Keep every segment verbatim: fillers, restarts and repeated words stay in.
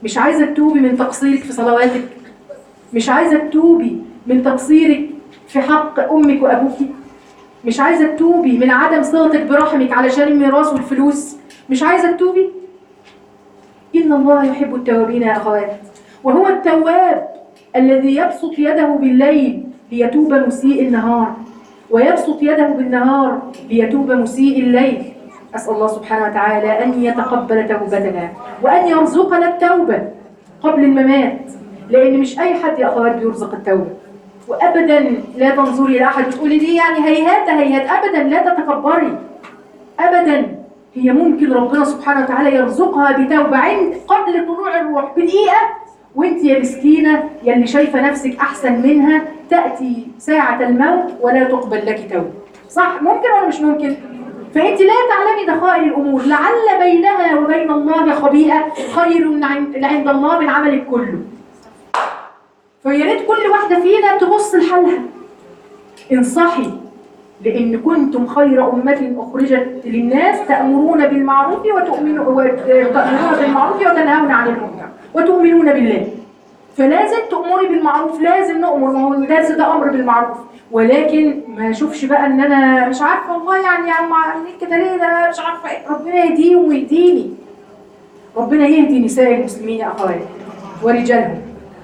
مش عايزة تتوبي من تقصيرك في صلواتك؟ مش عايزة تتوبي من تقصيرك في حق أمك وأبوك؟ مش عايزة تتوبي من عدم صلتك برحمك علشان الميراث والفلوس؟ مش عايزة تتوبي؟ إن الله يحب التوابين يا أخوات، وهو التواب الذي يبسط يده بالليل ليتوب مسيء النهار، ويبسط يده بالنهار ليتوب مسيء الليل. أسأل الله سبحانه وتعالى أن يتقبل توبتنا وأن يرزقنا التوبة قبل الممات، لأن مش أي حد يا أخوات بيرزق التوبة. وأبدا لا تنظري إلى أحد وتقولي دي يعني هيهات هيهات، أبدا لا تتكبري أبدا. هي ممكن ربنا سبحانه وتعالى يرزقها بتوبة عند قبل طلوع الروح بدقيقة، وانت يا مسكينة يا اللي شايفة نفسك أحسن منها تأتي ساعة الموت ولا تقبل لك توبة. صح؟ ممكن ولا مش ممكن؟ فأنت لا تعلمي دقائق الأمور، لعل بينها وبين الله خبيئة خير عند الله من عملك كله. فيا ريت كل واحدة فينا تبص لحالها. انصحي، لأن كنتم خير أمة أخرجت للناس تأمرون بالمعروف وتؤمنون وتأمرون بالمعروف وتنهون عن المنكر وتؤمنون بالله. فلازم تأمري بالمعروف، لازم نأمر، ما هو الدرس ده أمر بالمعروف، ولكن ما اشوفش بقى ان انا مش عارفه والله يعني يا عم عاملين كده ليه، ده مش عارفه ايه. ربنا يهديهم ويهديني، ربنا يهدي نساء المسلمين يا اخوات ورجالهم.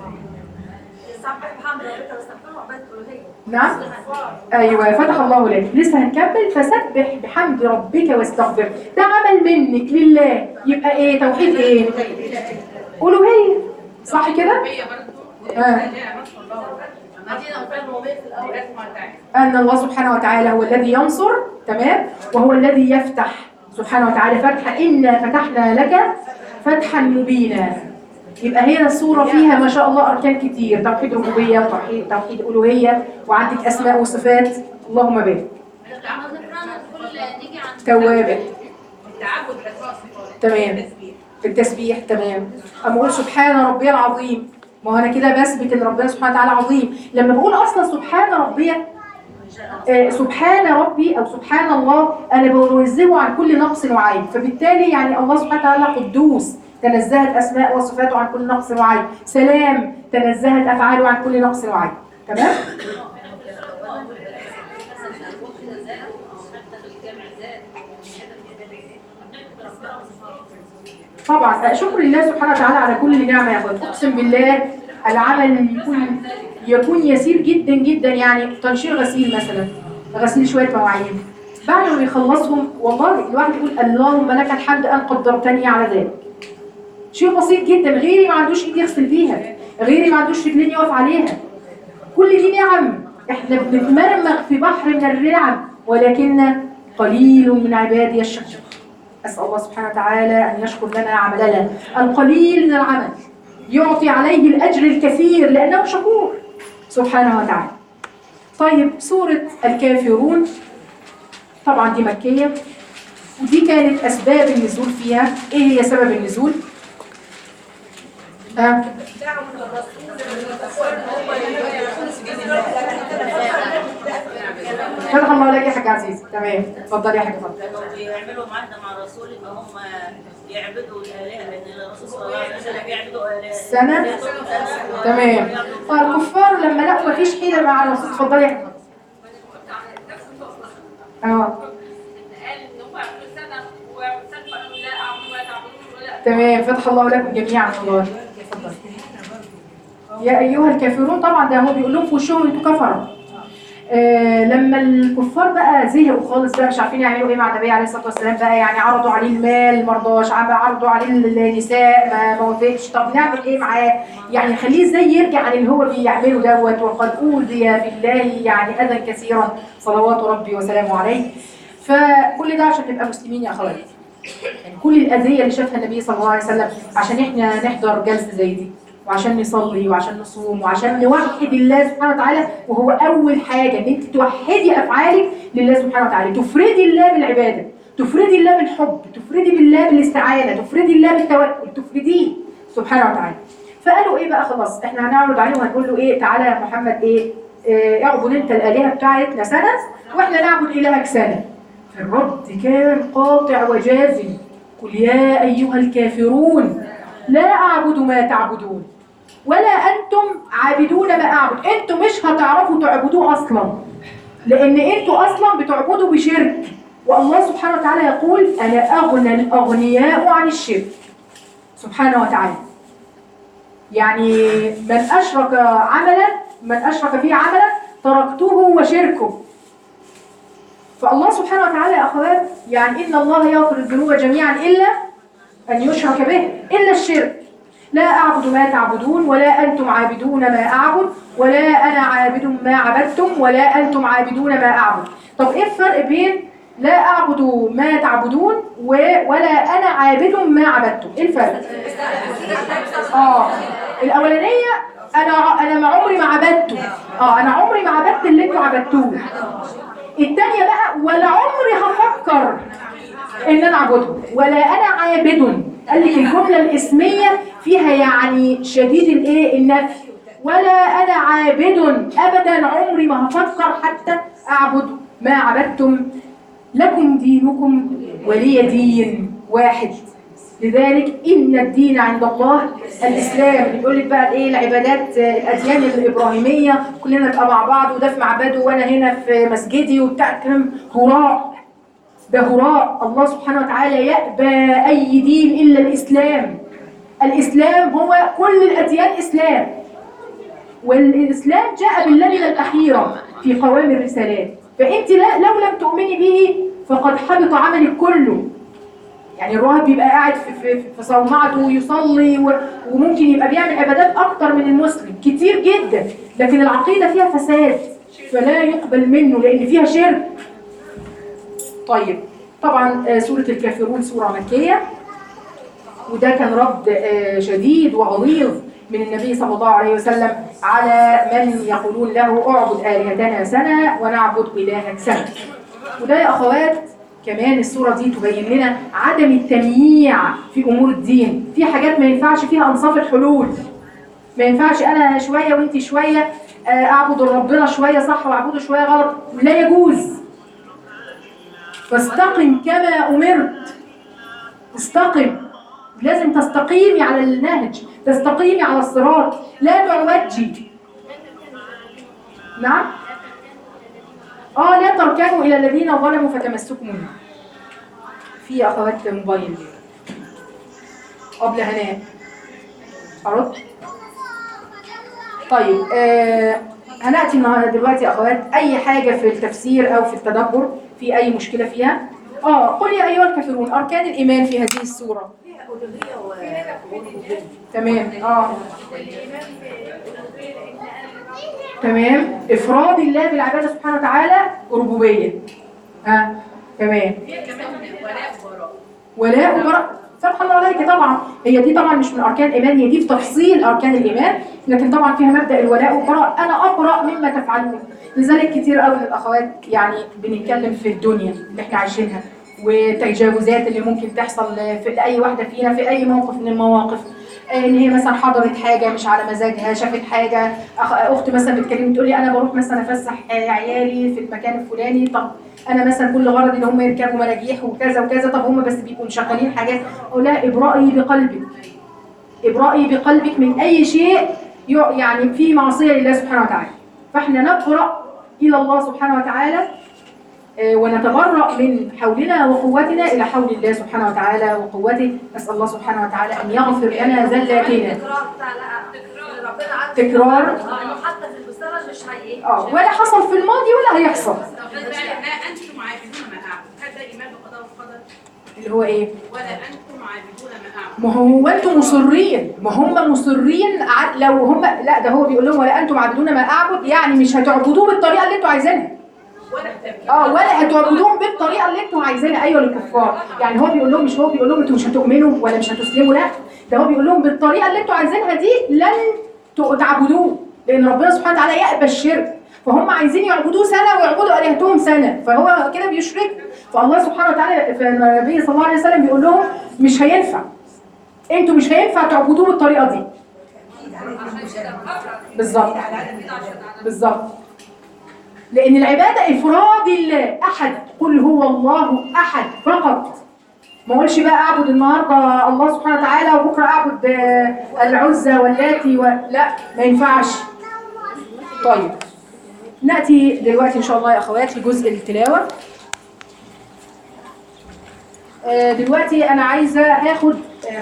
نعم ايوه فتح الله لك، لسه هنكمل. فسبح بحمد ربك واستغفر، ده عمل منك لله، يبقى ايه؟ توحيد ايه؟ الوهيه، صح كده؟ آه. أن الله سبحانه وتعالى هو الذي ينصر، تمام، وهو الذي يفتح سبحانه وتعالى فتح. إنا فتحنا لك فتحا مبينا. يبقى هنا السورة فيها ما شاء الله أركان كتير، توحيد ربوبية وتوحيد توحيد ألوهية، وعندك أسماء وصفات. اللهم بارك. توابة، تمام، في التسبيح، تمام. أما أقول سبحان ربي العظيم، ما هو أنا كده بثبت إن ربنا سبحانه وتعالى عظيم. لما بقول أصلا سبحان ربي، آه سبحان ربي أو سبحان الله، أنا بنزهه عن كل نقص وعيب، فبالتالي يعني الله سبحانه وتعالى قدوس، تنزهت أسماء وصفاته عن كل نقص وعيب. سلام، تنزهت أفعاله عن كل نقص وعيب. تمام؟ طبعا شكر لله سبحانه وتعالى على كل نعمة يا أخوان. أقسم بالله العمل يكون يكون يسير جدا جدا، يعني تنشير غسيل مثلا، غسيل شوية مواعين، بعد ما يخلصهم والله الواحد يقول اللهم لك الحمد أن قدرتني على ذلك. شيء بسيط جدا، غيري ما عندوش ايد يغسل بيها، غيري ما عندوش رجلين يقف عليها. كل دي نعم، احنا بنتمرمغ في بحر من النعم، ولكن قليل من عبادي الشكور. أسأل الله سبحانه وتعالى أن يشكر لنا عملنا القليل من العمل، يعطي عليه الأجر الكثير لأنه شكور سبحانه وتعالى. طيب سورة الكافرون طبعا دي مكية، ودي كانت أسباب النزول فيها. إيه هي سبب النزول؟ آه. فتح الله لك يا حاج عزيز. تمام، اتفضلي يا حاج. اتفضل. كانوا بيعملوا معاهده مع الرسول ان هم يعبدوا الالهه، لان الرسول صلى الله عليه وسلم بيعبدوا الهه سنه. تمام. فالكفار لما لقوا مفيش حيله مع الرسول، اتفضلي يا حاج. اه تمام، فتح الله لكم جميعا. الله اتفضل. يا ايها الكافرون، طبعا ده هو بيقول لهم في وشهم انتوا كفره. آه لما الكفار بقى زهقوا خالص بقى، مش عارفين يعملوا ايه مع النبي عليه الصلاه والسلام بقى، يعني عرضوا عليه المال ما رضاش، عرضوا عليه النساء ما ما وافقش، طب نعمل ايه معاه؟ يعني خليه ازاي يرجع عن اللي هو بيعمله دوت، وقد اوذي في الله يعني اذى كثيرا صلوات ربي وسلامه عليه. فكل ده عشان نبقى مسلمين يا اخواتي، يعني كل الاذيه اللي شافها النبي صلى الله عليه وسلم عشان احنا نحضر جلسه زي دي، وعشان نصلي وعشان نصوم وعشان نوحد الله سبحانه وتعالى. وهو أول حاجة إن أنت توحدي أفعالك لله سبحانه وتعالى، تفردي الله بالعبادة، تفردي الله بالحب، تفردي بالله بالاستعانة، تفردي الله بالتوكل، تفرديه سبحانه وتعالى. فقالوا إيه بقى؟ خلاص إحنا هنعرض عليه وهنقول له إيه، تعالى يا محمد إيه, إيه اعبد أنت الآلهة بتاعتنا سنة وإحنا نعبد إلهك سنة. فالرد كان قاطع وجازم، قل يا أيها الكافرون لا أعبد ما تعبدون ولا أنتم عابدون ما أعبد. أنتم مش هتعرفوا تعبدوه أصلا، لأن أنتوا أصلا بتعبدوا بشرك. والله سبحانه وتعالى يقول أنا أغنى الأغنياء عن الشرك سبحانه وتعالى. يعني من أشرك عملا من أشرك فيه عملا تركته وشركه. فالله سبحانه وتعالى يا أخوات يعني إن الله يغفر الذنوب جميعا إلا أن يشرك به، إلا الشرك. لا أعبد ما تعبدون ولا أنتم عابدون ما أعبد ولا أنا عابد ما عبدتم ولا أنتم عابدون ما أعبد. طب إيه الفرق بين لا أعبد ما تعبدون ولا أنا عابد ما عبدتم؟ إيه الفرق؟ آه الأولانية أنا أنا ما عمري ما عبدته. آه أنا عمري ما عبدت اللي أنتوا عبدتوه. الثانية بقى ولا عمري هفكر إن أنا أعبده ولا أنا عابد. قال لك الجملة الاسمية فيها يعني شديد الإيه النفي. ولا أنا عابد أبدا عمري ما هفكر حتى أعبد ما عبدتم. لكم دينكم ولي دين واحد. لذلك إن الدين عند الله الإسلام. بيقول لك بقى إيه العبادات الأديان الإبراهيمية كلنا نبقى مع بعض وده في معبده وأنا هنا في مسجدي وبتاع كلام هراء. ده هراء. الله سبحانه وتعالى يأبى أي دين إلا الإسلام. الإسلام هو كل الأديان إسلام، والإسلام جاء باللبنة الأخيرة في قوام الرسالات. فأنت لو لم تؤمني به فقد حبط عملك كله. يعني الراهب بيبقى قاعد في, في, في صومعته ويصلي وممكن يبقى بيعمل عبادات أكتر من المسلم كتير جدا، لكن العقيدة فيها فساد فلا يقبل منه لأن فيها شرك. طيب طبعا سورة الكافرون سورة مكية، وده كان رد شديد وغليظ من النبي صلى الله عليه وسلم على من يقولون له اعبد آلهتنا سنة ونعبد إلهك سنة. وده يا أخوات كمان السورة دي تبين لنا عدم التمييع في أمور الدين. في حاجات ما ينفعش فيها أنصاف الحلول. ما ينفعش أنا شوية وإنتي شوية، أعبد ربنا شوية صح وأعبده شوية غلط، لا يجوز. فاستقم كما أمرت. استقم، لازم تستقيمي على النهج، تستقيمي على الصراط، لا تعوجي. نعم؟ آه لا تركنوا إلى الذين ظلموا فتمسكوا منهم. في أخوات موبايل قبل هناء أرد. طيب آه هنأتي النهارده دلوقتي يا أخوات أي حاجة في التفسير أو في التدبر في أي مشكلة فيها. آه قل يا أيها الكافرون أركان الإيمان في هذه السورة. تمام. آه تمام. إفراد الله بالعبادة سبحانه وتعالى ربوبية. ها آه. تمام. ولاء وبراء. فتح الله عليك. طبعا هي دي طبعا مش من أركان الإيمان، هي دي في تفصيل أركان الإيمان، لكن طبعا فيها مبدأ الولاء والبراء. أنا أبرأ مما تفعلون. لذلك كتير قوي من الأخوات يعني بنتكلم في الدنيا اللي احنا عايشينها والتجاوزات اللي ممكن تحصل في أي واحدة فينا في أي موقف من المواقف. ان هي مثلا حضرت حاجه مش على مزاجها، شافت حاجه، اخت مثلا بتكلمني تقول لي انا بروح مثلا افسح عيالي في المكان الفلاني، طب انا مثلا كل غرضي ان هم يركبوا مراجيح وكذا وكذا، طب هم بس بيبقوا مشغلين حاجات. اقول لها ابرئي بقلبك، ابرئي بقلبك من اي شيء يعني في معصيه لله سبحانه وتعالى. فاحنا نبرأ الى الله سبحانه وتعالى ونتبرأ من حولنا وقوتنا إلى حول الله سبحانه وتعالى وقوته. نسأل الله سبحانه وتعالى أن يغفر لنا ذلاتنا. تكرار حتى في المستقبل مش هي اه ولا حصل في الماضي ولا هيحصل. أنتم عابدون ما أعبد، هذا إيمان بالقضاء والقدر اللي هو إيه؟ ولا أنتم عابدون ما أعبد. ما هو أنتم مصرين، ما هم مصرين لو هم لا ده هو بيقول لهم ولا أنتم عابدون ما أعبد، يعني مش هتعبدوه بالطريقة اللي أنتوا عايزينها. اه ولا هتعبدوهم بالطريقه اللي انتوا عايزينها. ايوه للكفار. يعني هو بيقول لهم مش هو بيقول لهم انتوا مش هتؤمنوا ولا مش هتسلموا، لا ده هو بيقول لهم بالطريقه اللي انتوا عايزينها دي لن تعبدوه، لان ربنا سبحانه وتعالى يأبى الشرك. فهم عايزين يعبدوه سنه ويعبدوا الهتهم سنه، فهو كده بيشرك. فالله سبحانه وتعالى في النبي صلى الله عليه وسلم بيقول لهم مش هينفع، انتوا مش هينفع تعبدوه بالطريقه دي. بالظبط بالظبط. لأن العبادة إفراد الله أحد. قل هو الله أحد فقط. ما اقولش بقى اعبد النهارده الله سبحانه وتعالى وبكره اعبد آه، العزى واللاتي و... لا ما ينفعش. طيب ناتي دلوقتي ان شاء الله يا اخوات لجزء التلاوه. آه، دلوقتي انا عايزه اخد